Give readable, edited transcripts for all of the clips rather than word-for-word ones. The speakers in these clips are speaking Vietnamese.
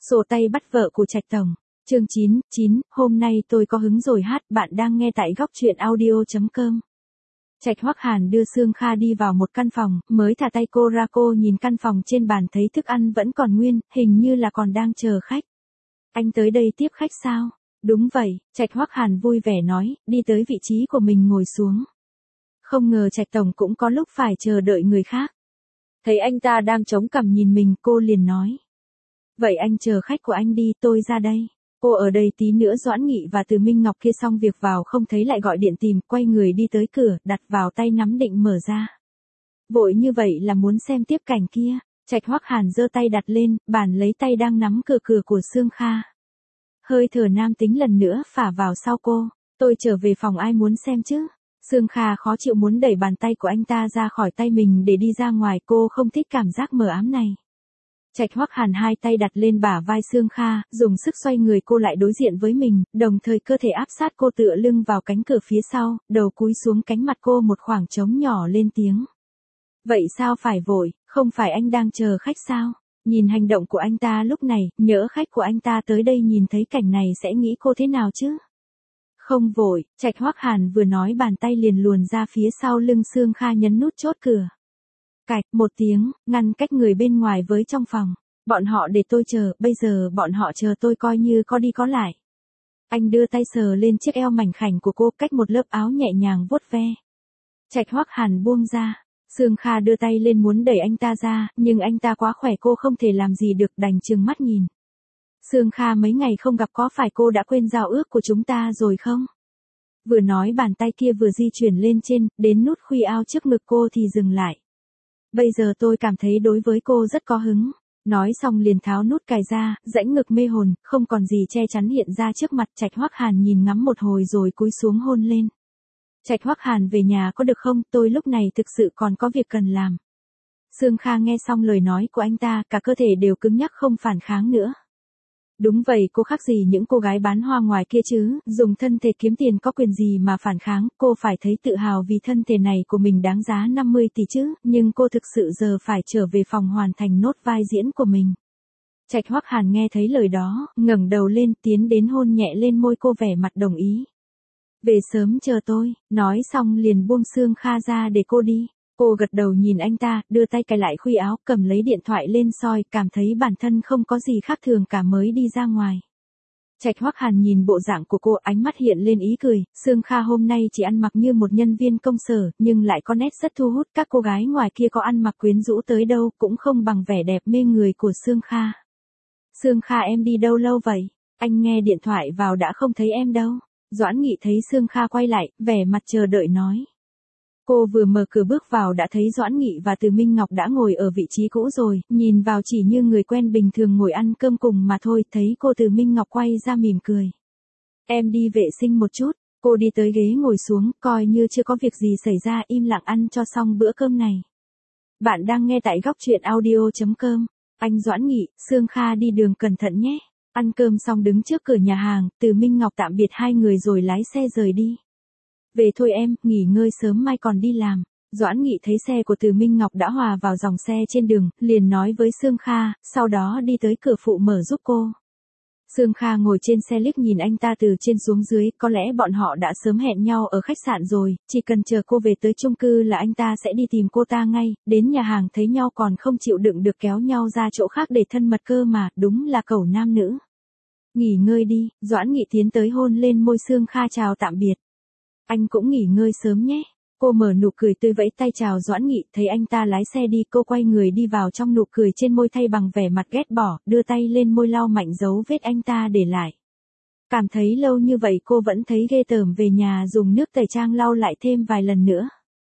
Sổ tay bắt vợ của Trạch Tổng. Chương 9, hôm nay tôi có hứng rồi hát, bạn đang nghe tại góc truyện audio.com. Trạch Hoắc Hàn đưa Sương Kha đi vào một căn phòng, mới thả tay cô ra, cô nhìn căn phòng trên bàn thấy thức ăn vẫn còn nguyên, hình như là còn đang chờ khách. Anh tới đây tiếp khách sao? Đúng vậy, Trạch Hoắc Hàn vui vẻ nói, đi tới vị trí của mình ngồi xuống. Không ngờ Trạch Tổng cũng có lúc phải chờ đợi người khác. Thấy anh ta đang chống cằm nhìn mình, cô liền nói. Vậy anh chờ khách của anh đi, tôi ra đây. Cô ở đây tí nữa Doãn Nghị và Từ Minh Ngọc kia xong việc vào không thấy lại gọi điện tìm, quay người đi tới cửa, đặt vào tay nắm định mở ra. Vội như vậy là muốn xem tiếp cảnh kia. Trạch Hoắc Hàn giơ tay đặt lên, bàn lấy tay đang nắm cửa của Sương Kha. Hơi thở nam tính lần nữa phả vào sau cô. Tôi trở về phòng, ai muốn xem chứ? Sương Kha khó chịu muốn đẩy bàn tay của anh ta ra khỏi tay mình để đi ra ngoài, cô không thích cảm giác mờ ám này. Trạch Hoắc Hàn hai tay đặt lên bả vai Sương Kha, dùng sức xoay người cô lại đối diện với mình, đồng thời cơ thể áp sát cô tựa lưng vào cánh cửa phía sau, đầu cúi xuống cánh mặt cô một khoảng trống nhỏ lên tiếng. Vậy sao phải vội, không phải anh đang chờ khách sao? Nhìn hành động của anh ta lúc này, nhỡ khách của anh ta tới đây nhìn thấy cảnh này sẽ nghĩ cô thế nào chứ? Không vội, Trạch Hoắc Hàn vừa nói bàn tay liền luồn ra phía sau lưng Sương Kha nhấn nút chốt cửa. Cạch, một tiếng, ngăn cách người bên ngoài với trong phòng. Bọn họ để tôi chờ, bây giờ bọn họ chờ tôi coi như có đi có lại. Anh đưa tay sờ lên chiếc eo mảnh khảnh của cô, cách một lớp áo nhẹ nhàng vuốt ve. Trạch Hoắc Hàn buông ra. Sương Kha đưa tay lên muốn đẩy anh ta ra, nhưng anh ta quá khỏe cô không thể làm gì được, đành trừng mắt nhìn. Sương Kha, mấy ngày không gặp có phải cô đã quên giao ước của chúng ta rồi không? Vừa nói bàn tay kia vừa di chuyển lên trên, đến nút khuy áo trước ngực cô thì dừng lại. Bây giờ tôi cảm thấy đối với cô rất có hứng. Nói xong liền tháo nút cài ra, rãnh ngực mê hồn, không còn gì che chắn hiện ra trước mặt. Trạch Hoắc Hàn nhìn ngắm một hồi rồi cúi xuống hôn lên. Trạch Hoắc Hàn, về nhà có được không, tôi lúc này thực sự còn có việc cần làm. Sương Kha nghe xong lời nói của anh ta, cả cơ thể đều cứng nhắc không phản kháng nữa. Đúng vậy, cô khác gì những cô gái bán hoa ngoài kia chứ, dùng thân thể kiếm tiền có quyền gì mà phản kháng, cô phải thấy tự hào vì thân thể này của mình đáng giá 50 tỷ chứ, nhưng cô thực sự giờ phải trở về phòng hoàn thành nốt vai diễn của mình. Trạch Hoắc Hàn nghe thấy lời đó, ngẩng đầu lên, tiến đến hôn nhẹ lên môi cô, vẻ mặt đồng ý. Về sớm chờ tôi, nói xong liền buông Sương Kha ra để cô đi. Cô gật đầu nhìn anh ta, đưa tay cài lại khuy áo, cầm lấy điện thoại lên soi, cảm thấy bản thân không có gì khác thường cả mới đi ra ngoài. Trạch Hoắc Hàn nhìn bộ dạng của cô, ánh mắt hiện lên ý cười. Sương Kha hôm nay chỉ ăn mặc như một nhân viên công sở, nhưng lại có nét rất thu hút, các cô gái ngoài kia có ăn mặc quyến rũ tới đâu cũng không bằng vẻ đẹp mê người của Sương Kha. Sương Kha, em đi đâu lâu vậy? Anh nghe điện thoại vào đã không thấy em đâu. Doãn Nghị thấy Sương Kha quay lại, vẻ mặt chờ đợi nói. Cô vừa mở cửa bước vào đã thấy Doãn Nghị và Từ Minh Ngọc đã ngồi ở vị trí cũ rồi, nhìn vào chỉ như người quen bình thường ngồi ăn cơm cùng mà thôi. Thấy cô, Từ Minh Ngọc quay ra mỉm cười. Em đi vệ sinh một chút. Cô đi tới ghế ngồi xuống, coi như chưa có việc gì xảy ra, im lặng ăn cho xong bữa cơm này. Bạn đang nghe tại góc truyện audio.com. Anh Doãn Nghị, Sương Kha đi đường cẩn thận nhé. Ăn cơm xong đứng trước cửa nhà hàng, Từ Minh Ngọc tạm biệt hai người rồi lái xe rời đi. Về thôi em, nghỉ ngơi sớm mai còn đi làm. Doãn Nghị thấy xe của Từ Minh Ngọc đã hòa vào dòng xe trên đường, liền nói với Sương Kha, sau đó đi tới cửa phụ mở giúp cô. Sương Kha ngồi trên xe liếc nhìn anh ta từ trên xuống dưới, có lẽ bọn họ đã sớm hẹn nhau ở khách sạn rồi, chỉ cần chờ cô về tới chung cư là anh ta sẽ đi tìm cô ta ngay, đến nhà hàng thấy nhau còn không chịu đựng được kéo nhau ra chỗ khác để thân mật cơ mà, đúng là cẩu nam nữ. Nghỉ ngơi đi, Doãn Nghị tiến tới hôn lên môi Sương Kha, chào tạm biệt. Anh cũng nghỉ ngơi sớm nhé. Cô mở nụ cười tươi vẫy tay chào Doãn Nghị, thấy anh ta lái xe đi, cô quay người đi vào trong, nụ cười trên môi thay bằng vẻ mặt ghét bỏ, đưa tay lên môi lau mạnh dấu vết anh ta để lại. Cảm thấy lâu như vậy cô vẫn thấy ghê tởm, về nhà dùng nước tẩy trang lau lại thêm vài lần nữa.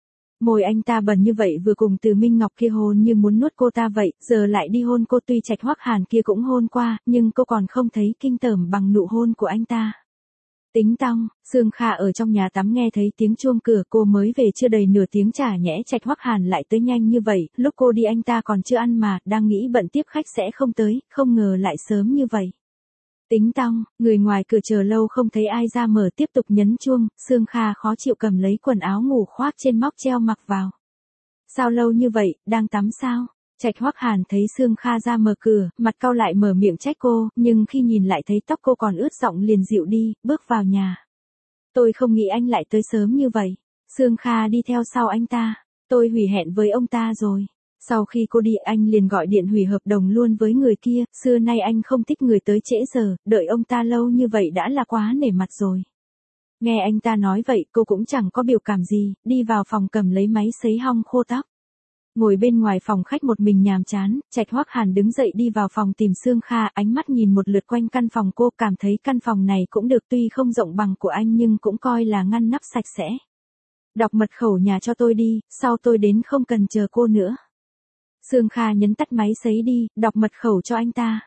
Môi anh ta bẩn như vậy, vừa cùng Từ Minh Ngọc kia hôn như muốn nuốt cô ta vậy, giờ lại đi hôn cô. Tuy Trạch Hoắc Hàn kia cũng hôn qua, nhưng cô còn không thấy kinh tởm bằng nụ hôn của anh ta. Tính tong, Sương Kha ở trong nhà tắm nghe thấy tiếng chuông cửa, cô mới về chưa đầy nửa tiếng chả nhẽ Trạch Hoắc Hàn lại tới nhanh như vậy, lúc cô đi anh ta còn chưa ăn mà, đang nghĩ bận tiếp khách sẽ không tới, không ngờ lại sớm như vậy. Tính tong, người ngoài cửa chờ lâu không thấy ai ra mở, tiếp tục nhấn chuông, Sương Kha khó chịu cầm lấy quần áo ngủ khoác trên móc treo mặc vào. Sao lâu như vậy, đang tắm sao? Trạch Hoắc Hàn thấy Sương Kha ra mở cửa, mặt cau lại mở miệng trách cô, nhưng khi nhìn lại thấy tóc cô còn ướt giọng liền dịu đi, bước vào nhà. Tôi không nghĩ anh lại tới sớm như vậy. Sương Kha đi theo sau anh ta. Tôi hủy hẹn với ông ta rồi. Sau khi cô đi anh liền gọi điện hủy hợp đồng luôn với người kia, xưa nay anh không thích người tới trễ giờ, đợi ông ta lâu như vậy đã là quá nể mặt rồi. Nghe anh ta nói vậy cô cũng chẳng có biểu cảm gì, đi vào phòng cầm lấy máy sấy hong khô tóc. Ngồi bên ngoài phòng khách một mình nhàm chán, Trạch Hoắc Hàn đứng dậy đi vào phòng tìm Sương Kha, ánh mắt nhìn một lượt quanh căn phòng cô, cảm thấy căn phòng này cũng được, tuy không rộng bằng của anh nhưng cũng coi là ngăn nắp sạch sẽ. Đọc mật khẩu nhà cho tôi đi, sau tôi đến không cần chờ cô nữa. Sương Kha nhấn tắt máy sấy đi, đọc mật khẩu cho anh ta.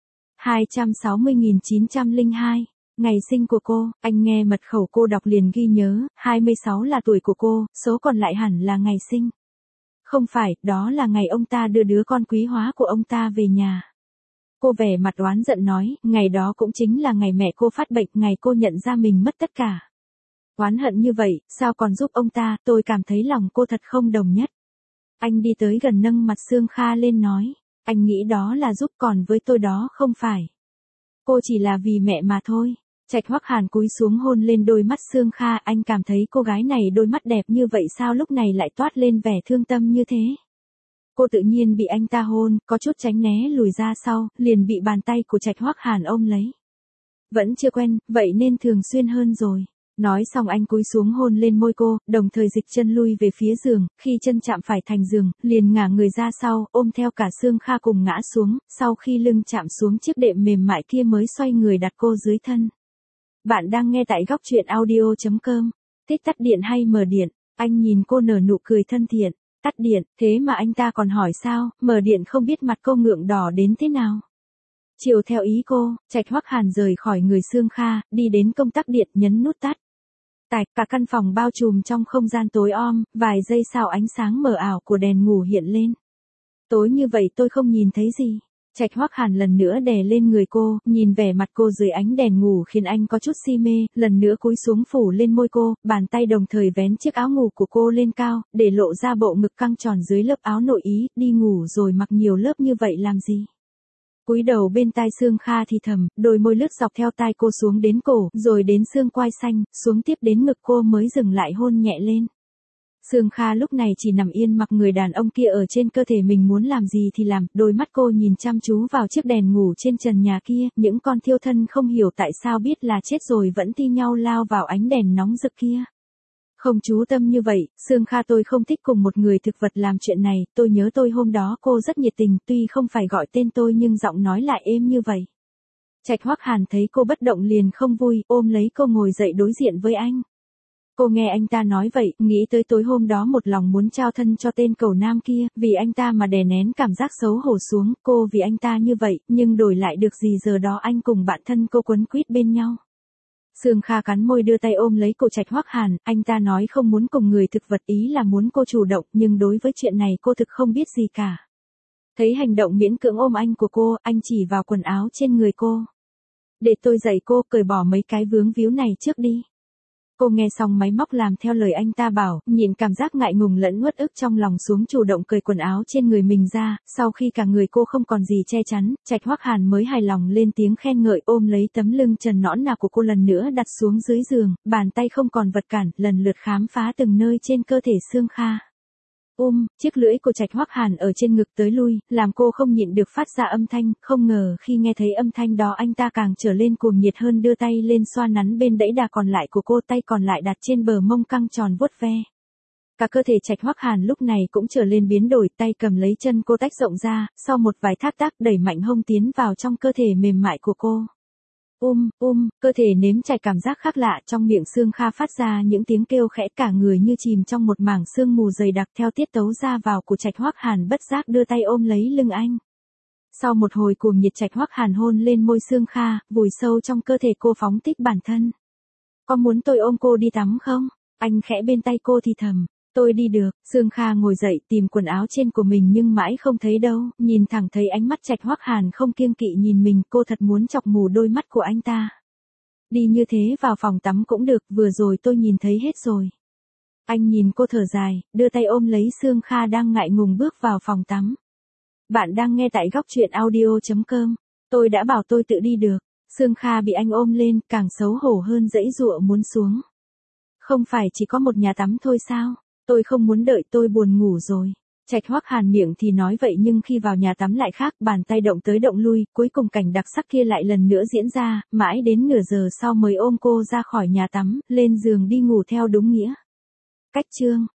260.902, ngày sinh của cô, anh nghe mật khẩu cô đọc liền ghi nhớ, 26 là tuổi của cô, số còn lại hẳn là ngày sinh. Không phải, đó là ngày ông ta đưa đứa con quý hóa của ông ta về nhà. Cô vẻ mặt oán giận nói, ngày đó cũng chính là ngày mẹ cô phát bệnh, ngày cô nhận ra mình mất tất cả. Oán hận như vậy, sao còn giúp ông ta, tôi cảm thấy lòng cô thật không đồng nhất. Anh đi tới gần nâng mặt Sương Kha lên nói, anh nghĩ đó là giúp, còn với tôi đó không phải. Cô chỉ là vì mẹ mà thôi. Trạch Hoắc Hàn cúi xuống hôn lên đôi mắt Sương Kha, anh cảm thấy cô gái này đôi mắt đẹp như vậy sao lúc này lại toát lên vẻ thương tâm như thế. Cô tự nhiên bị anh ta hôn, có chút tránh né lùi ra sau, liền bị bàn tay của Trạch Hoắc Hàn ôm lấy. Vẫn chưa quen, vậy nên thường xuyên hơn rồi. Nói xong anh cúi xuống hôn lên môi cô, đồng thời dịch chân lui về phía giường, khi chân chạm phải thành giường, liền ngả người ra sau, ôm theo cả Sương Kha cùng ngã xuống, sau khi lưng chạm xuống chiếc đệm mềm mại kia mới xoay người đặt cô dưới thân. Bạn đang nghe tại góc truyện audio.com. Thích tắt điện hay mở điện? Anh nhìn cô nở nụ cười thân thiện. Tắt điện, thế mà anh ta còn hỏi sao, mở điện không biết mặt cô ngượng đỏ đến thế nào. Chiều theo ý cô, Trạch Hoắc Hàn rời khỏi người Sương Kha, đi đến công tắc điện nhấn nút tắt. Tạch, cả căn phòng bao trùm trong không gian tối om, vài giây sau ánh sáng mờ ảo của đèn ngủ hiện lên. Tối như vậy tôi không nhìn thấy gì. Trạch Hoắc Hàn lần nữa đè lên người cô, nhìn vẻ mặt cô dưới ánh đèn ngủ khiến anh có chút si mê, lần nữa cúi xuống phủ lên môi cô, bàn tay đồng thời vén chiếc áo ngủ của cô lên cao, để lộ ra bộ ngực căng tròn dưới lớp áo nội ý, đi ngủ rồi mặc nhiều lớp như vậy làm gì. Cúi đầu bên tai Sương Kha thì thầm, đôi môi lướt dọc theo tai cô xuống đến cổ, rồi đến xương quai xanh, xuống tiếp đến ngực cô mới dừng lại hôn nhẹ lên. Sương Kha lúc này chỉ nằm yên mặc người đàn ông kia ở trên cơ thể mình muốn làm gì thì làm, đôi mắt cô nhìn chăm chú vào chiếc đèn ngủ trên trần nhà kia, những con thiêu thân không hiểu tại sao biết là chết rồi vẫn thi nhau lao vào ánh đèn nóng rực kia. Không chú tâm như vậy, Sương Kha tôi không thích cùng một người thực vật làm chuyện này, tôi nhớ tôi hôm đó cô rất nhiệt tình, tuy không phải gọi tên tôi nhưng giọng nói lại êm như vậy. Trạch Hoắc Hàn thấy cô bất động liền không vui, ôm lấy cô ngồi dậy đối diện với anh. Cô nghe anh ta nói vậy, nghĩ tới tối hôm đó một lòng muốn trao thân cho tên cẩu nam kia, vì anh ta mà đè nén cảm giác xấu hổ xuống, cô vì anh ta như vậy, nhưng đổi lại được gì giờ đó anh cùng bạn thân cô quấn quýt bên nhau. Sương Kha cắn môi đưa tay ôm lấy cổ Trạch Hoắc Hàn, anh ta nói không muốn cùng người thực vật, ý là muốn cô chủ động, nhưng đối với chuyện này cô thực không biết gì cả. Thấy hành động miễn cưỡng ôm anh của cô, anh chỉ vào quần áo trên người cô. Để tôi dạy cô, cởi bỏ mấy cái vướng víu này trước đi. Cô nghe xong máy móc làm theo lời anh ta bảo, nhìn cảm giác ngại ngùng lẫn uất ức trong lòng xuống chủ động cởi quần áo trên người mình ra, sau khi cả người cô không còn gì che chắn, Trạch Hoắc Hàn mới hài lòng lên tiếng khen ngợi, ôm lấy tấm lưng trần nõn nà của cô lần nữa đặt xuống dưới giường, bàn tay không còn vật cản, lần lượt khám phá từng nơi trên cơ thể Sương Kha. Chiếc lưỡi của Trạch Hoắc Hàn ở trên ngực tới lui, làm cô không nhịn được phát ra âm thanh, không ngờ khi nghe thấy âm thanh đó anh ta càng trở lên cuồng nhiệt hơn, đưa tay lên xoa nắn bên đẫy đà còn lại của cô, tay còn lại đặt trên bờ mông căng tròn vuốt ve. Cả cơ thể Trạch Hoắc Hàn lúc này cũng trở lên biến đổi, tay cầm lấy chân cô tách rộng ra, sau một vài thác tác đẩy mạnh hông tiến vào trong cơ thể mềm mại của cô. Cơ thể nếm trải cảm giác khác lạ, trong miệng Sương Kha phát ra những tiếng kêu khẽ, cả người như chìm trong một mảng sương mù dày đặc, theo tiết tấu ra vào của Trạch Hoắc Hàn bất giác đưa tay ôm lấy lưng anh. Sau một hồi cuồng nhiệt, Trạch Hoắc Hàn hôn lên môi Sương Kha, vùi sâu trong cơ thể cô phóng thích bản thân. Có muốn tôi ôm cô đi tắm không? Anh khẽ bên tay cô thì thầm. Tôi đi được. Sương Kha ngồi dậy tìm quần áo trên của mình nhưng mãi không thấy đâu, nhìn thẳng thấy ánh mắt Trạch Hoắc Hàn không kiêng kỵ nhìn mình, cô thật muốn chọc mù đôi mắt của anh ta. Đi như thế vào phòng tắm cũng được, vừa rồi tôi nhìn thấy hết rồi. Anh nhìn cô thở dài, đưa tay ôm lấy Sương Kha đang ngại ngùng bước vào phòng tắm. Bạn đang nghe tại góc chuyện audio.com. Tôi đã bảo tôi tự đi được. Sương Kha bị anh ôm lên, càng xấu hổ hơn giãy giụa muốn xuống. Không phải chỉ có một nhà tắm thôi sao? Tôi không muốn đợi, tôi buồn ngủ rồi. Trạch Hoắc Hàn miệng thì nói vậy nhưng khi vào nhà tắm lại khác, bàn tay động tới động lui, cuối cùng cảnh đặc sắc kia lại lần nữa diễn ra, mãi đến nửa giờ sau mới ôm cô ra khỏi nhà tắm, lên giường đi ngủ theo đúng nghĩa. Cách chương